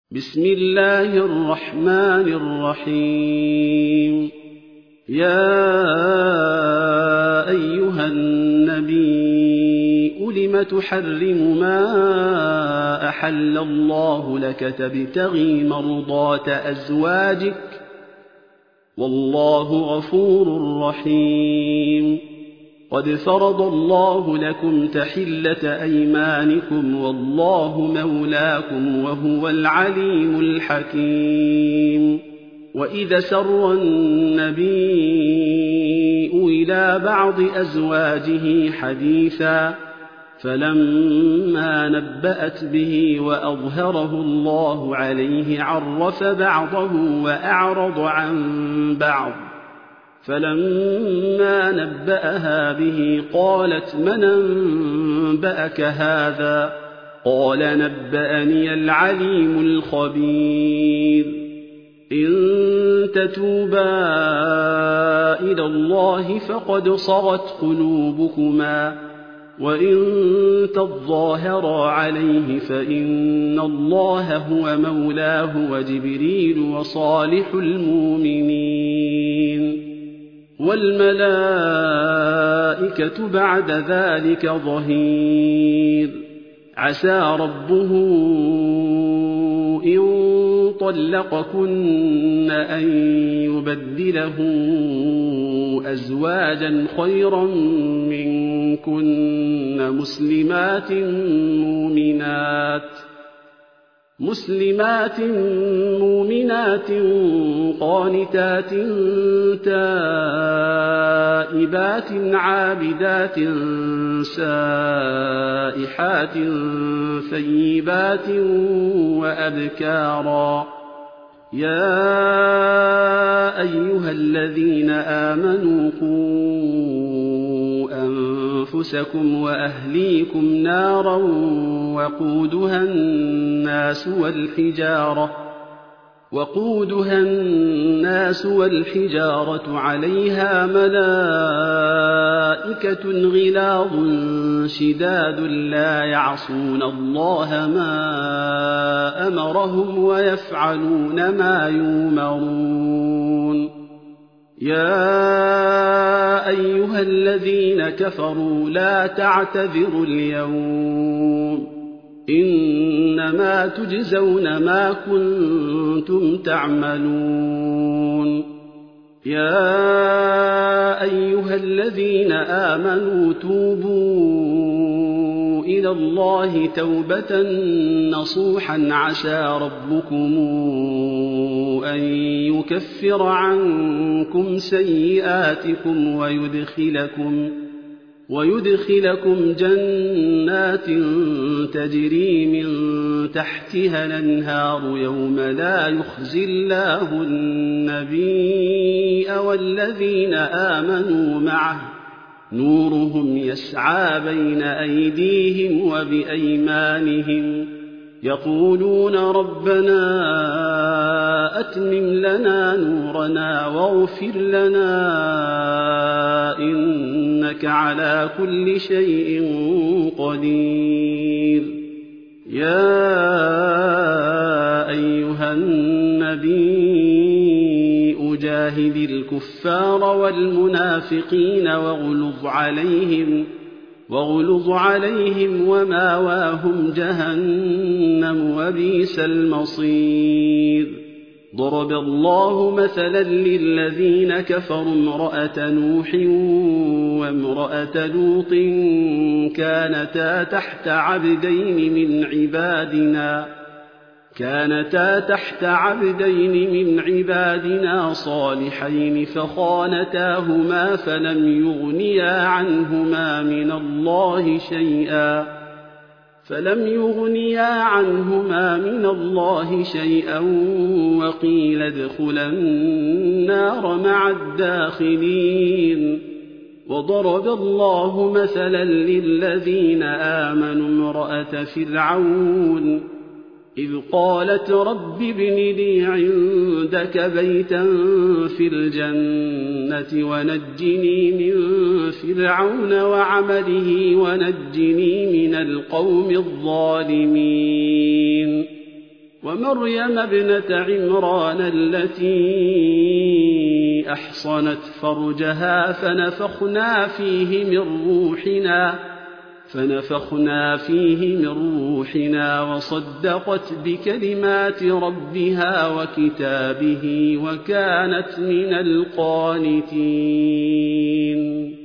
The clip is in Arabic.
بسم الله الرحمن الرحيم. يا أيها النبي لم تحرم ما أحل الله لك تبتغي مرضات أزواجك والله غفور رحيم. قد فرض الله لكم تحلة أيمانكم والله مولاكم وهو العليم الحكيم. وإذا سر النبي إلى بعض أزواجه حديثا فلما نبأت به وأظهره الله عليه عرف بعضه وأعرض عن بعض، فلما نبأها به قالت من أنبأك هذا؟ قال نبأني العليم الخبير. إن تتوبا إلى الله فقد صغت قلوبكما وإن تظاهرا عليه فإن الله هو مولاه وجبريل وصالح المؤمنين والملائكة بعد ذلك ظهير. عسى ربه إن طلقكن أن يبدله أزواجا خيرا منكن مسلمات مؤمنات قانتات تائبات عابدات سائحات ثيبات وأبكارا. يا أيها الذين آمنوا قوا أنفسكم وأهليكم نارا وقودها الناس والحجارة عليها ملائكة غلاظ شداد لا يعصون الله ما أمرهم ويفعلون ما يؤمرون. يا أيها الذين كفروا لا تعتذروا اليوم إنما تجزون ما كنتم تعملون. يا أيها الذين آمنوا توبوا إلى الله توبة نصوحا عسى ربكم أن يكفر عنكم سيئاتكم ويدخلكم جنات تجري من تحتها الأنهار يوم لا يخزي الله النبي والذين آمنوا معه نورهم يسعى بين أيديهم وبأيمانهم يقولون ربنا أتمم لنا نورنا واغفر لنا إنك على كل شيء قدير. يا أيها النبي جاهد الكفار والمنافقين واغلظ عليهم وماواهم جهنم وبئس المصير. ضرب الله مثلا للذين كفروا امرأة نوح وامرأة لوط كانتا تحت عبدين من عبادنا صالحين فخانتاهما فلم يغنيا عنهما من الله شيئا وقيل ادخلا النار مع الداخلين. وضرب الله مثلا للذين آمنوا امرأة فرعون إذ قالت رب ابن لي عندك بيتا في الجنة ونجني من فرعون وعمله ونجني من القوم الظالمين ومريم ابنة عمران التي أحصنت فرجها فنفخنا فيه من روحنا وصدقت بكلمات ربها وكتابه وكانت من القانتين.